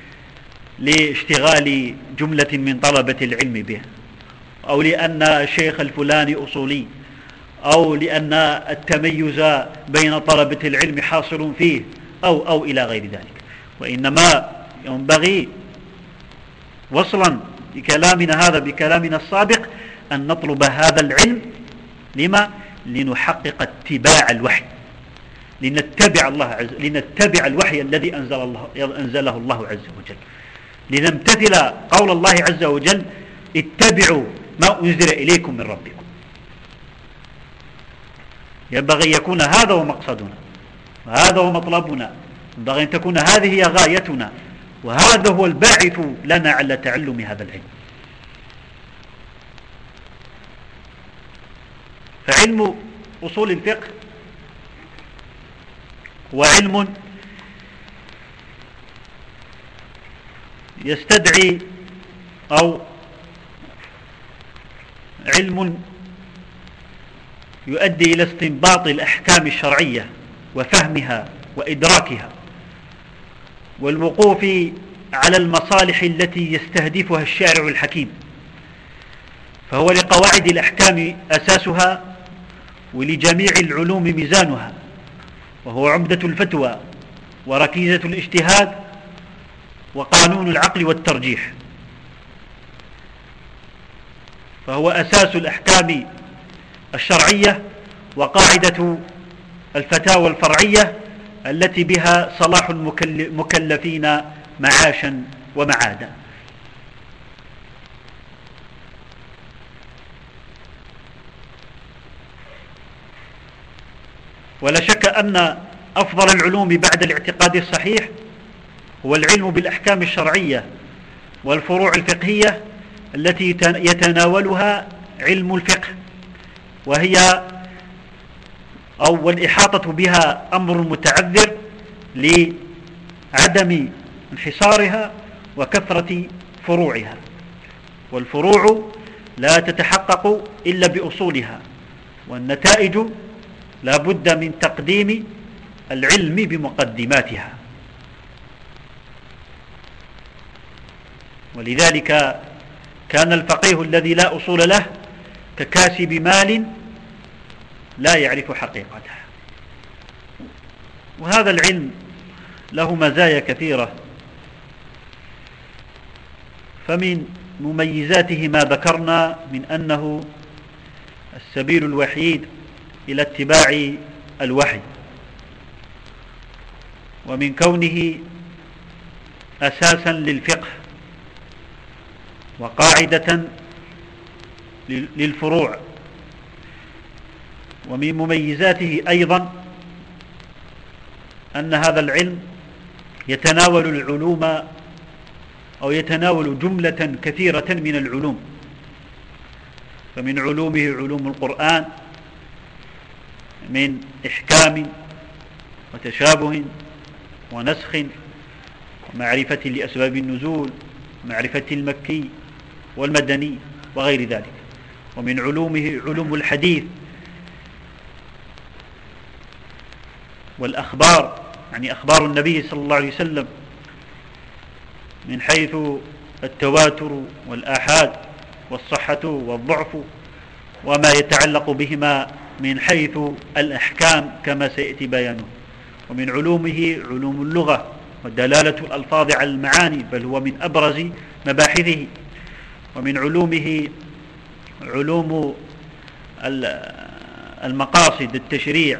لاشتغال جملة من طلبة العلم به، أو لأن الشيخ الفلاني أصولي، أو لأن التميز بين طلبة العلم حاصل فيه، أو أو إلى غير ذلك. وإنما ينبغي وصلا بكلامنا هذا بكلامنا السابق أن نطلب هذا العلم لما؟ لنحقق اتباع الوحي، لنتبع الله عز لنتبع الوحي الذي أنزل الله أنزله الله عز وجل، لنمتثل قول الله عز وجل: اتبعوا ما أنزل إليكم من ربكم. ينبغي يكون هذا هو مقصدنا، وهذا هو مطلبنا، ينبغي أن تكون هذه هي غايتنا، وهذا هو الباعث لنا على تعلم هذا العلم. فعلم أصول الفقه هو علم يستدعي أو علم يؤدي إلى استنباط الأحكام الشرعية وفهمها وإدراكها، والوقوف على المصالح التي يستهدفها الشارع الحكيم. فهو لقواعد الأحكام أساسها، ولجميع العلوم ميزانها، وهو عمدة الفتوى وركيزة الاجتهاد وقانون العقل والترجيح. فهو أساس الأحكام الشرعية وقاعدة الفتاوى الفرعية التي بها صلاح المكلفين معاشا ومعادا. ولا شك أن أفضل العلوم بعد الاعتقاد الصحيح هو العلم بالأحكام الشرعية والفروع الفقهية التي يتناولها علم الفقه، وهي أو والإحاطة بها أمر متعذر لعدم انحصارها وكثرة فروعها، والفروع لا تتحقق إلا بأصولها، والنتائج لا بد من تقديم العلم بمقدماتها. ولذلك كان الفقيه الذي لا أصول له ككاسب مال لا يعرف حقيقتها. وهذا العلم له مزايا كثيرة، فمن مميزاته ما ذكرنا من أنه السبيل الوحيد إلى اتباع الوحي، ومن كونه أساسا للفقه وقاعدة للفروع. ومن مميزاته أيضا أن هذا العلم يتناول العلوم أو يتناول جملة كثيرة من العلوم، فمن علومه علوم القرآن من إحكام وتشابه ونسخ ومعرفة لأسباب النزول، معرفة المكي والمدني وغير ذلك. ومن علومه علوم الحديث والأخبار، يعني أخبار النبي صلى الله عليه وسلم من حيث التواتر والآحاد والصحة والضعف وما يتعلق بهما من حيث الأحكام كما سيأتي بيانه. ومن علومه علوم اللغة ودلالة الألفاظ على المعاني، بل هو من أبرز مباحثه. ومن علومه علوم المقاصد، التشريع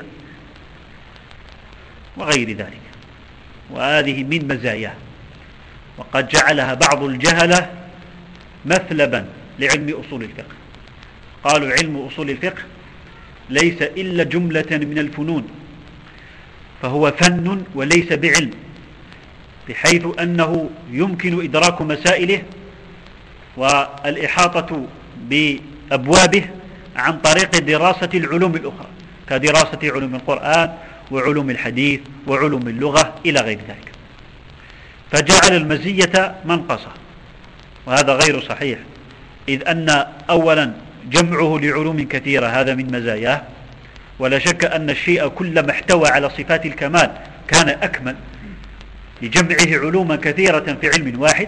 وغير ذلك، وهذه من مزاياه. وقد جعلها بعض الجهلة مثلبا لعلم أصول الفقه، قالوا علم أصول الفقه ليس إلا جملة من الفنون، فهو فن وليس بعلم، بحيث أنه يمكن إدراك مسائله والإحاطة بأبوابه عن طريق دراسة العلوم الأخرى، كدراسة علوم القرآن وعلوم الحديث وعلوم اللغة إلى غير ذلك. فجعل المزية منقصة، وهذا غير صحيح، إذ أن أولا جمعه لعلوم كثيرة هذا من مزاياه، ولا شك أن الشيء كلما احتوى على صفات الكمال كان أكمل، لجمعه علوما كثيرة في علم واحد،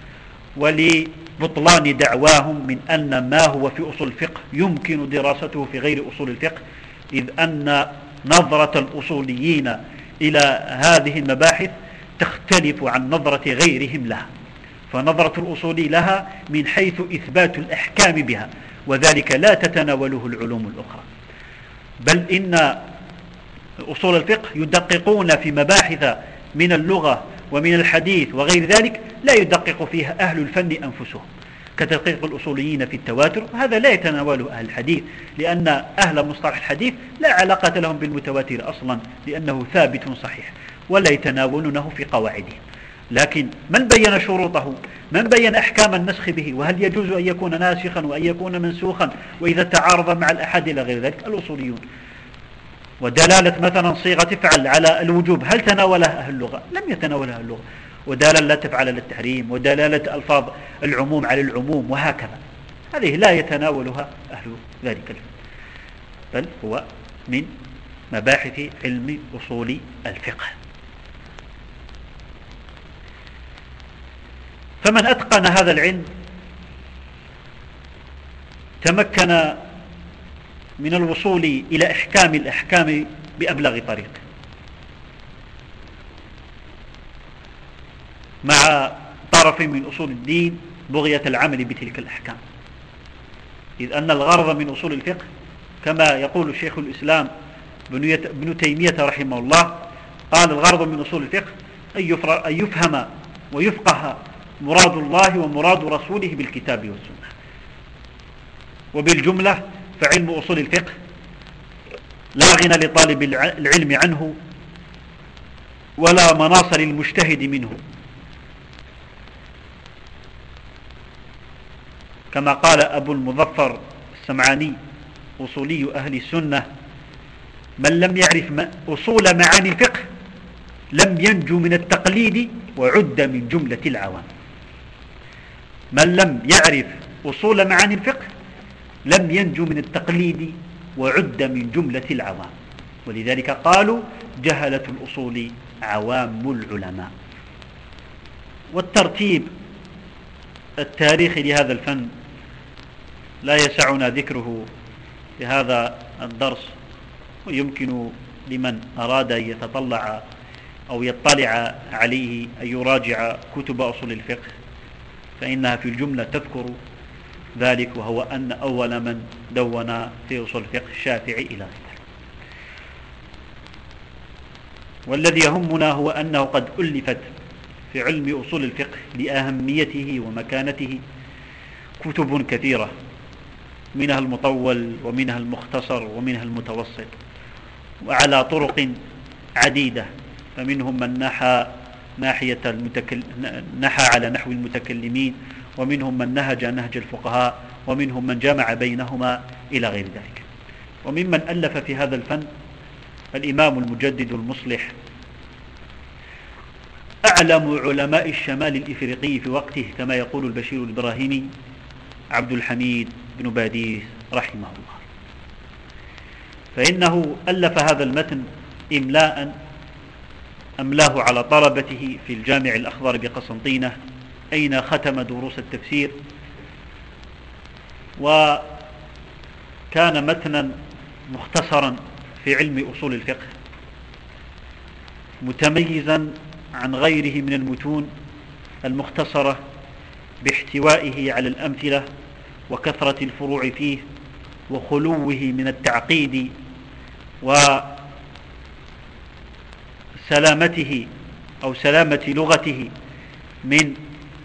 ولبطلان دعواهم من أن ما هو في أصول الفقه يمكن دراسته في غير أصول الفقه، إذ أن نظرة الأصوليين إلى هذه المباحث تختلف عن نظرة غيرهم لها. فنظرة الأصولي لها من حيث إثبات الأحكام بها، وذلك لا تتناوله العلوم الأخرى. بل إن أصول الفقه يدققون في مباحث من اللغة ومن الحديث وغير ذلك لا يدقق فيها أهل الفن أنفسهم، كتدقيق الأصوليين في التواتر، وهذا لا يتناوله أهل الحديث، لأن أهل مصطلح الحديث لا علاقة لهم بالمتواتر أصلا، لأنه ثابت صحيح ولا يتناولونه في قواعدهم. لكن من بين شروطه، من بين أحكام النسخ به، وهل يجوز أن يكون ناسخا وأن يكون منسوخا، وإذا تعارض مع الأحد إلى غير ذلك، الأصوليون. ودلالة مثلا صيغة تفعل على الوجوب هل تناولها أهل اللغة؟ لم يتناولها اللغة. ودلالة لا تفعل على التحريم، ودلالة ألفاظ العموم على العموم، وهكذا، هذه لا يتناولها أهل ذلك الفن، بل هو من مباحث علم أصول الفقه. فمن أتقن هذا العلم تمكن من الوصول إلى إحكام الأحكام بأبلغ طريق، مع طرف من أصول الدين بغية العمل بتلك الأحكام، إذ أن الغرض من أصول الفقه كما يقول الشيخ الإسلام ابن تيمية رحمه الله، قال الغرض من أصول الفقه أن يفهم ويفقه مراد الله ومراد رسوله بالكتاب والسنة. وبالجملة فعلم أصول الفقه لا غنى لطالب العلم عنه ولا مناص للمجتهد منه، كما قال أبو المظفر السمعاني أصولي أهل السنة: من لم يعرف أصول معاني الفقه لم ينجو من التقليد وعد من جملة العوام. من لم يعرف أصول معاني الفقه لم ينجو من التقليد وعد من جملة العوام، ولذلك قالوا جهلة الأصول عوام العلماء. والترتيب التاريخي لهذا الفن لا يسعنا ذكره في هذا الدرس، ويمكن لمن أراد أن يتطلع أو يطلع عليه أن يراجع كتب أصول الفقه، فإنها في الجملة تذكر ذلك، وهو أن أول من دون في أصول الفقه الشافعي إلى غيره. والذي يهمنا هو أنه قد ألفت في علم أصول الفقه لأهميته ومكانته كتب كثيرة، منها المطول ومنها المختصر ومنها المتوسط، وعلى طرق عديدة. فمنهم من نحى ناحية المتكل... نحى على نحو المتكلمين، ومنهم من نهج نهج الفقهاء، ومنهم من جمع بينهما إلى غير ذلك. وممن ألف في هذا الفن الإمام المجدد المصلح، أعلم علماء الشمال الإفريقي في وقته، كما يقول البشير الإبراهيمي، عبد الحميد بن باديس رحمه الله. فإنه ألف هذا المتن إملاء أملاه على طلبته في الجامع الأخضر بقسنطينة، أين ختم دروس التفسير، وكان متنا مختصرا في علم أصول الفقه، متميزا عن غيره من المتون المختصرة باحتوائه على الأمثلة وكثرة الفروع فيه وخلوه من التعقيد وسلامته أو سلامة لغته من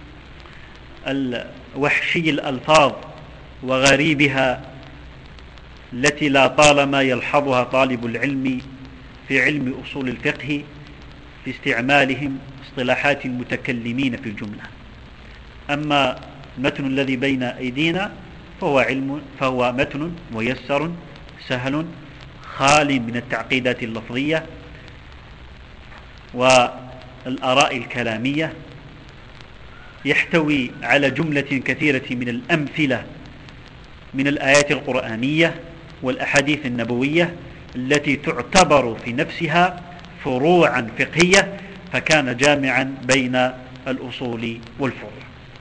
وحشي الألفاظ وغريبها التي لا طالما يلحظها طالب العلم في علم أصول الفقه في استعمالهم اصطلاحات المتكلمين في الجملة. أما المتن الذي بين أيدينا فهو, علم فهو متن ميسر سهل خال من التعقيدات اللفظية والآراء الكلامية، يحتوي على جملة كثيرة من الأمثلة من الآيات القرآنية والأحاديث النبوية التي تعتبر في نفسها فروعا فقهية، فكان جامعا بين الأصول والفروع.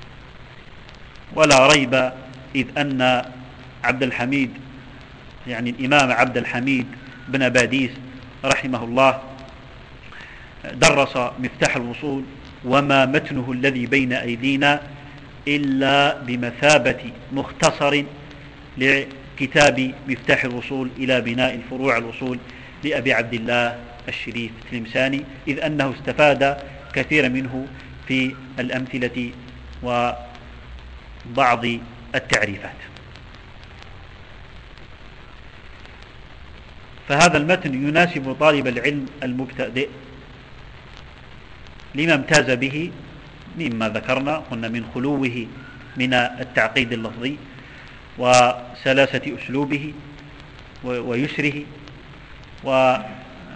ولا ريب إذ أن عبد الحميد يعني الإمام عبد الحميد بن باديس رحمه الله درس مفتاح الوصول، وما متنه الذي بين أيدينا إلا بمثابة مختصر لكتاب مفتاح الوصول إلى بناء الفروع الوصول لأبي عبد الله الشريف التلمساني، إذ أنه استفاد كثيرا منه في الأمثلة وبعض التعريفات. فهذا المتن يناسب طالب العلم المبتدئ لما امتاز به مما ذكرنا، قلنا من خلوه من التعقيد اللفظي وسلاسة أسلوبه ويسره وكثرة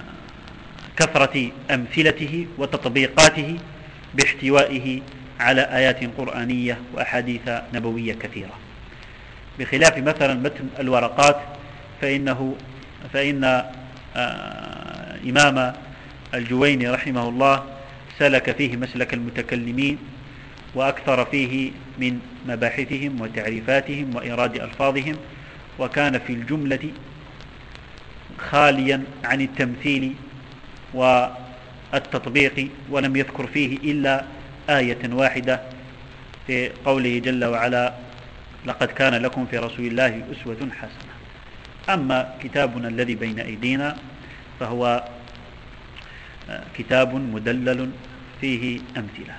أمثلته وتطبيقاته باحتوائه على آيات قرآنية وأحاديث نبوية كثيرة، بخلاف مثلا متن الورقات فإنه فإن آه إمام الجويني رحمه الله سلك فيه مسلك المتكلمين وأكثر فيه من مباحثهم وتعريفاتهم وإيراد ألفاظهم، وكان في الجملة خاليا عن التمثيل والتطبيق، ولم يذكر فيه إلا آية واحدة في قوله جل وعلا: لقد كان لكم في رسول الله أسوة حسنة. أما كتابنا الذي بين أيدينا فهو كتاب مدلل فيه أمثلة.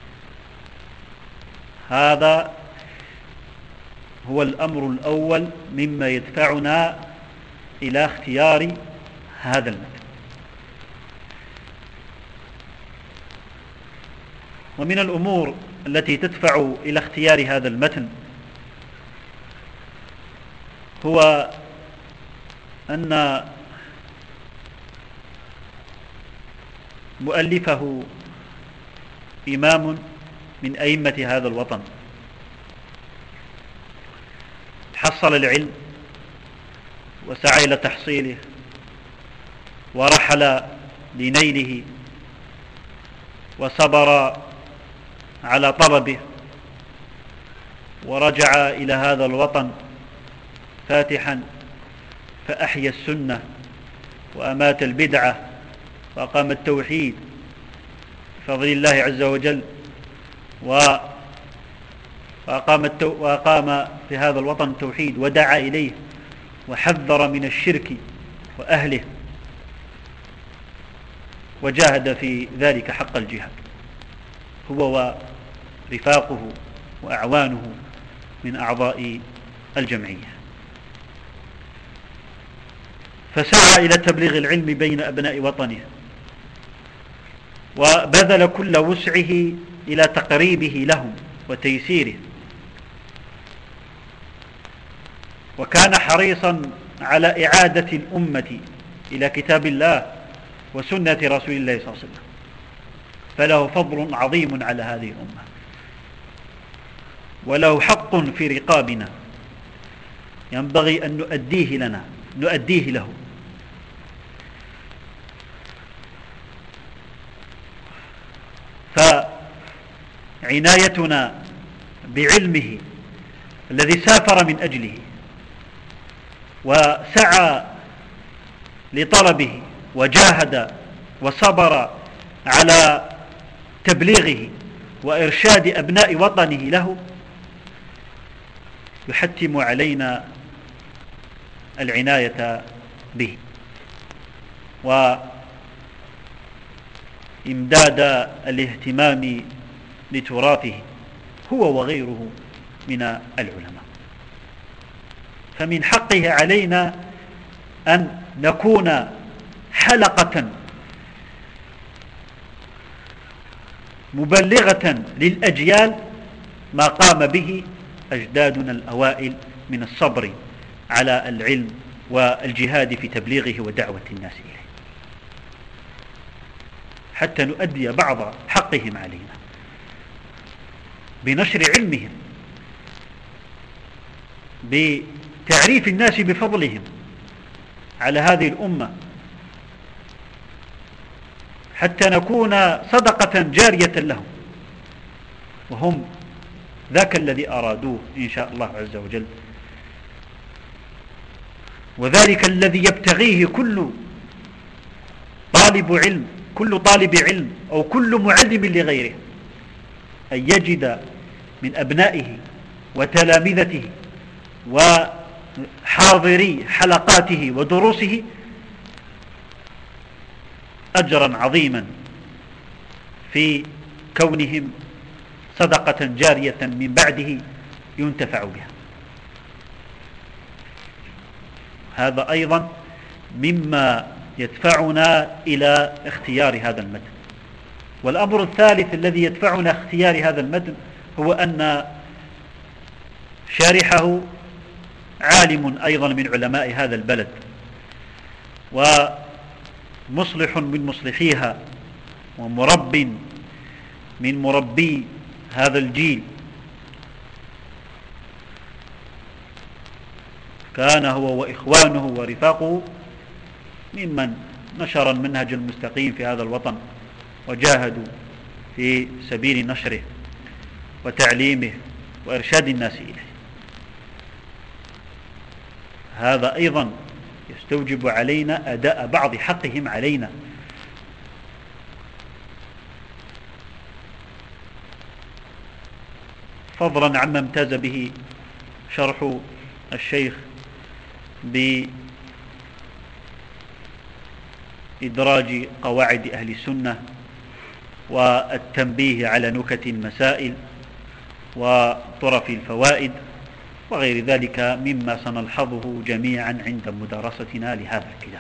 هذا هو الأمر الأول مما يدفعنا إلى اختيار هذا المتن. ومن الأمور التي تدفع إلى اختيار هذا المتن هو أن مؤلفه إمام من أئمة هذا الوطن، حصل العلم وسعى إلى تحصيله ورحل لنيله وصبر على طلبه ورجع إلى هذا الوطن فاتحا فأحيا السنة وأمات البدعة وأقام التوحيد بفضل الله عز وجل، وأقام, التو... وأقام في هذا الوطن التوحيد ودعا إليه وحذر من الشرك وأهله وجاهد في ذلك حق الجهاد هو ورفاقه وأعوانه من أعضاء الجمعية. فسعى إلى تبليغ العلم بين أبناء وطنه وبذل كل وسعه إلى تقريبه لهم وتيسيره، وكان حريصا على إعادة الأمة إلى كتاب الله وسنة رسول الله صلى الله عليه وسلم، فله فضل عظيم على هذه الأمة وله حق في رقابنا ينبغي أن نؤديه لنا نؤديه له. فعنايتنا بعلمه الذي سافر من أجله وسعى لطلبه وجاهد وصبر على تبليغه وإرشاد أبناء وطنه له يحتم علينا العناية به وإمداد الاهتمام لتراثه هو وغيره من العلماء. فمن حقه علينا أن نكون حلقة مبلغة للأجيال ما قام به أجدادنا الأوائل من الصبر على العلم والجهاد في تبليغه ودعوة الناس إليه، حتى نؤدي بعض حقهم علينا بنشر علمهم، بتعريف الناس بفضلهم على هذه الأمة، حتى نكون صدقة جارية لهم، وهم ذاك الذي أرادوه إن شاء الله عز وجل، وذلك الذي يبتغيه كل طالب علم كل طالب علم أو كل معلم لغيره، أن يجد من أبنائه وتلامذته وحاضري حلقاته ودروسه أجرا عظيما في كونهم صدقة جارية من بعده ينتفع بها. هذا أيضا مما يدفعنا إلى اختيار هذا المتن. والأمر الثالث الذي يدفعنا اختيار هذا المتن هو أن شارحه عالم أيضا من علماء هذا البلد ومصلح من مصلحيها ومرب من مربي هذا الجيل، كان هو وإخوانه ورفاقه ممن نشر المنهج المستقيم في هذا الوطن وجاهدوا في سبيل نشره وتعليمه وإرشاد الناس إليه. هذا أيضا يستوجب علينا أداء بعض حقهم علينا، فضلا عما امتاز به شرح الشيخ بإدراج قواعد أهل السنة والتنبيه على نكت المسائل وطرف الفوائد وغير ذلك مما سنلحظه جميعا عند مدارستنا لهذا الكتاب.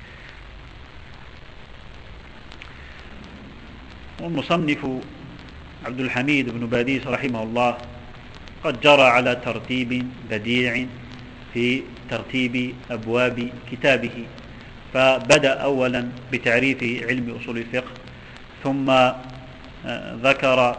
والمصنف عبد الحميد بن باديس رحمه الله قد جرى على ترتيب بديع في ترتيب أبواب كتابه، فبدأ أولا بتعريف علم أصول الفقه، ثم ذكر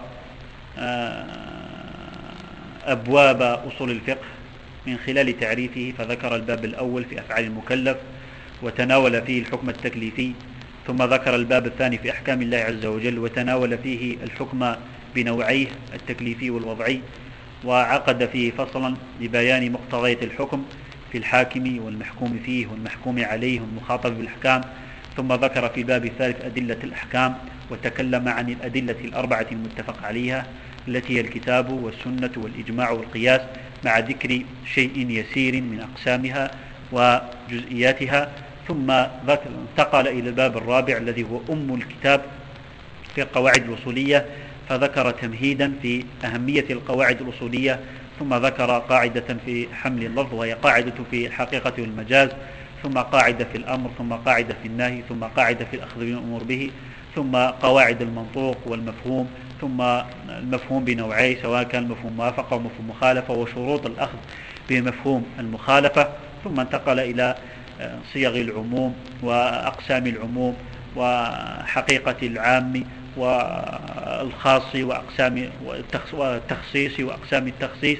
أبواب أصول الفقه من خلال تعريفه، فذكر الباب الأول في أفعال المكلف وتناول فيه الحكم التكليفي، ثم ذكر الباب الثاني في أحكام الله عز وجل وتناول فيه الحكم بنوعيه التكليفي والوضعي، وعقد فيه فصلا لبيان مقتضيات الحكم في الحاكم والمحكوم فيه والمحكوم عليه والمخاطب بالأحكام، ثم ذكر في الباب الثالث أدلة الأحكام وتكلم عن الأدلة الأربعة المتفق عليها التي هي الكتاب والسنة والإجماع والقياس، مع ذكر شيء يسير من أقسامها وجزئياتها. ثم انتقل إلى الباب الرابع الذي هو أم الكتاب في القواعد الأصولية، فذكر تمهيدا في أهمية القواعد الأصولية، ثم ذكر قاعدة في حمل اللفظ وهي قاعدة في الحقيقة والمجاز، ثم قاعدة في الأمر، ثم قاعدة في النهي، ثم قاعدة في الأخذ بالأمور به، ثم قواعد المنطوق والمفهوم، ثم المفهوم بنوعيه سواء كان مفهوم موافقة أو مفهوم مخالفة، وشروط الأخذ بمفهوم المخالفة. ثم انتقل إلى صيغ العموم وأقسام العموم وحقيقة العام والخاص وأقسام والتخصيص وأقسام التخصيص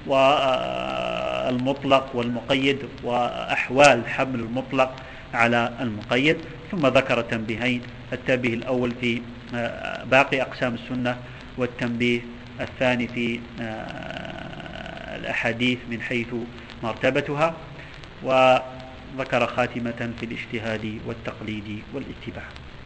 والمطلق والمقيد وأحوال حمل المطلق على المقيد. ثم ذكر تنبيهين: التنبيه الأول في باقي أقسام السنة، والتنبيه الثاني في الأحاديث من حيث مرتبتها، وذكر خاتمة في الاجتهاد والتقليد والاتباع.